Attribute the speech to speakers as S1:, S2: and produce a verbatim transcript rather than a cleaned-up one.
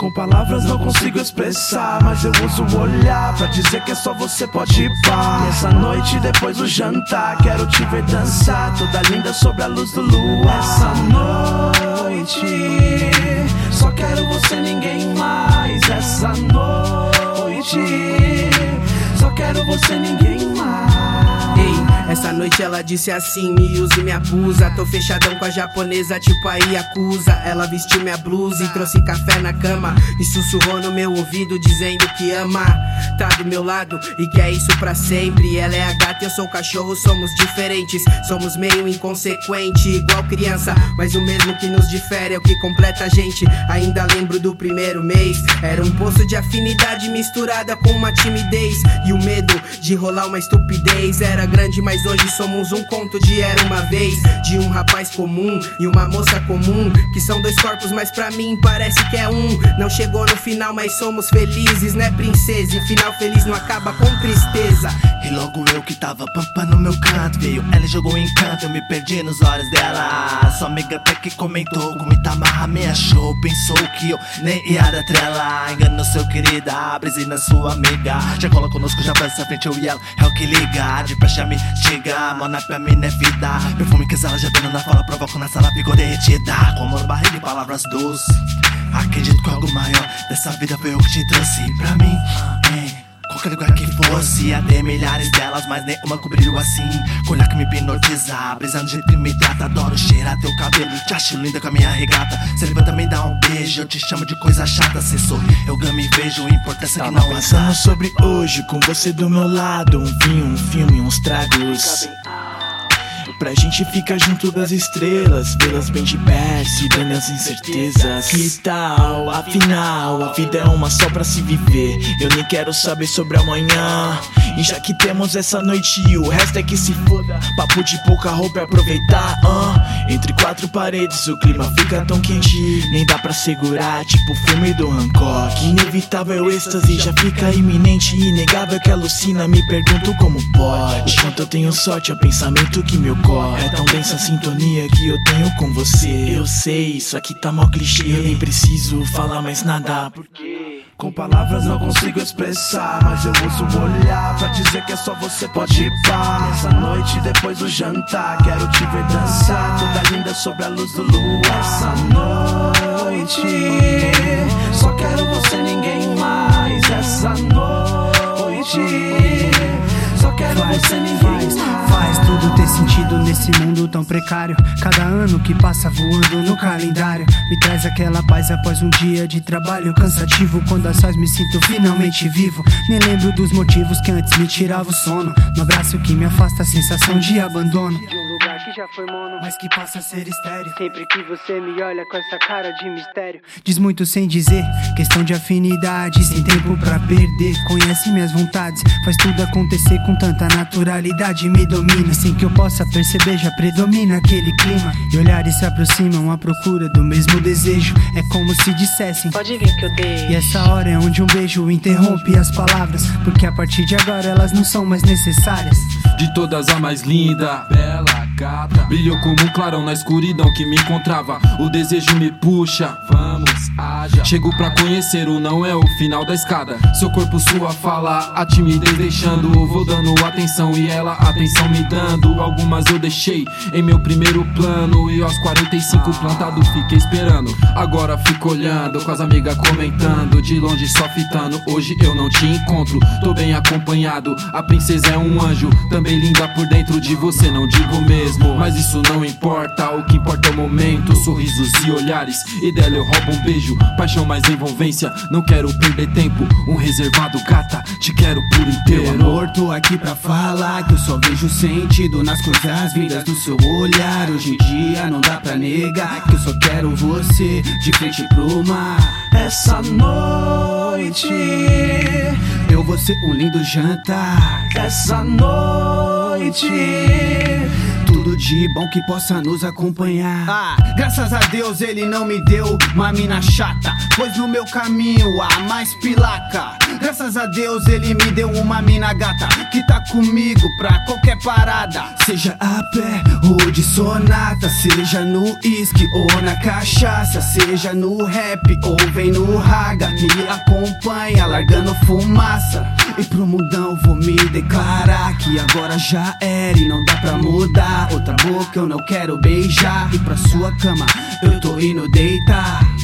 S1: Com palavras não consigo expressar, mas eu uso o olhar pra dizer que é só você pode pá. Essa noite depois do jantar quero te ver dançar, toda linda sob a luz do luar. Essa noite só quero você, ninguém mais. Essa noite só quero você, ninguém mais.
S2: Ei, essa noite ela disse assim, me usa e me abusa. Tô fechadão com a japonesa, tipo a Yakuza. Ela vestiu minha blusa e trouxe café na cama e sussurrou no meu ouvido dizendo que ama. Tá do meu lado e que é isso pra sempre. Ela é a gata e eu sou o cachorro, somos diferentes. Somos meio inconsequente, igual criança, mas o mesmo que nos difere é o que completa a gente. Ainda lembro do primeiro mês, era um poço de afinidade misturada com uma timidez e o medo de rolar uma estupidez. Era grande, mas hoje somos um conto de era uma vez, de um rapaz comum e uma moça comum, que são dois corpos, mas pra mim parece que é um. Não chegou no final, mas somos felizes, né princesa? E final feliz não acaba com tristeza.
S3: E logo eu que tava pampa no meu canto, veio ela e jogou um encanto, eu me perdi nos olhos dela. Sua amiga até que comentou, como Itamarra me achou, pensou que eu nem ia dar trela. Enganou seu querida, brise na sua amiga, já cola conosco, já faz essa frente, eu e ela é o que liga. De praxe me chega, mona pra mim é vida. Perfume que exala já dando na fala, provoco na sala, ficou derretida. Com amor, barriga e palavras doces, acredito que algo maior dessa vida foi eu que te trouxe pra mim. Hein? Qualquer lugar que fosse, até milhares delas, mas nenhuma cobriu assim. Com olhar que me hipnotiza, brisa no jeito que me trata. Adoro cheirar teu cabelo, te acho linda com a minha regata. Cê levanta, me dá um beijo, eu te chamo de coisa chata. Cê sorri, eu gamo e vejo, importância que não é.
S1: Pensando sobre hoje, com você do meu lado. Um vinho, um filme, uns tragos, pra gente ficar junto das estrelas, vê-las bem de perto, se dando as incertezas. Que tal? Afinal, a vida é uma só pra se viver. Eu nem quero saber sobre amanhã. E já que temos essa noite e o resto é que se foda, papo de pouca roupa é aproveitar. uh. Entre quatro paredes o clima fica tão quente, nem dá pra segurar, tipo o filme do Hancock. Inevitável êxtase já fica iminente, inegável que alucina, me pergunto como pode. O quanto eu tenho sorte é o pensamento que me ocorre. É tão densa a sintonia que eu tenho com você. Eu sei, isso aqui tá mó clichê, eu nem preciso falar mais nada, porque com palavras não consigo expressar, mas eu uso o olhar pra dizer que é só você pode pá. Essa noite depois do jantar quero te ver dançar, toda linda sob a luz do luar. Essa noite só quero você, ninguém mais. Essa noite só quero você, ninguém mais.
S4: Faz tudo ter sentido nesse mundo tão precário. Cada ano que passa voando no calendário me traz aquela paz após um dia de trabalho cansativo. Quando as sóis me sinto finalmente vivo, nem lembro dos motivos que antes me tirava o sono. No abraço que me afasta a sensação de abandono, de um lugar que já foi mono, mas que passa a ser estéreo. Sempre que você me olha com essa cara de mistério, diz muito sem dizer, questão de afinidade, sem tempo pra perder. Conhece minhas vontades, faz tudo acontecer com tanta naturalidade, me domina sem que eu possa perceber, já predomina aquele clima. E olhares se aproximam à procura do mesmo desejo, é como se dissessem,
S5: pode vir que eu dei.
S4: E essa hora é onde um beijo interrompe as palavras, porque a partir de agora elas não são mais necessárias.
S6: De todas a mais linda, bela, gata, brilhou como um clarão na escuridão que me encontrava. O desejo me puxa, vamos, haja. Chego pra conhecer, o não é o final da escada. Seu corpo, sua fala, a timidez deixando. Vou dando atenção e ela atenção me dando. Algumas eu deixei em meu primeiro plano, e aos quarenta e cinco plantado fiquei esperando. Agora fico olhando, com as amigas comentando, de longe só fitando. Hoje eu não te encontro, tô bem acompanhado. A princesa é um anjo, também linda por dentro. De você não digo mesmo, mas isso não importa. O que importa é o momento, sorrisos e olhares. E dela eu roubo um beijo, paixão mais envolvência. Não quero perder tempo, um reservado, gata, te quero por inteiro.
S7: Meu amor, tô aqui pra falar que eu só vejo sentido nas coisas vindas do seu olhar. Hoje em dia não dá pra negar que eu só quero você de frente pro mar.
S1: Essa noite
S7: eu vou ser um lindo jantar.
S1: Essa noite
S7: tudo de bom que possa nos acompanhar. Ah, graças a Deus ele não me deu uma mina chata, pois no meu caminho há mais pilaca. Graças a Deus ele me deu uma mina gata que tá comigo pra qualquer parada, seja a pé ou de sonata, seja no uísque ou na cachaça, seja no rap ou vem no raga, me acompanha largando fumaça. E pro mundão vou me declarar que agora já era e não dá pra mudar. Outra boca eu não quero beijar, e pra sua cama eu tô indo deitar.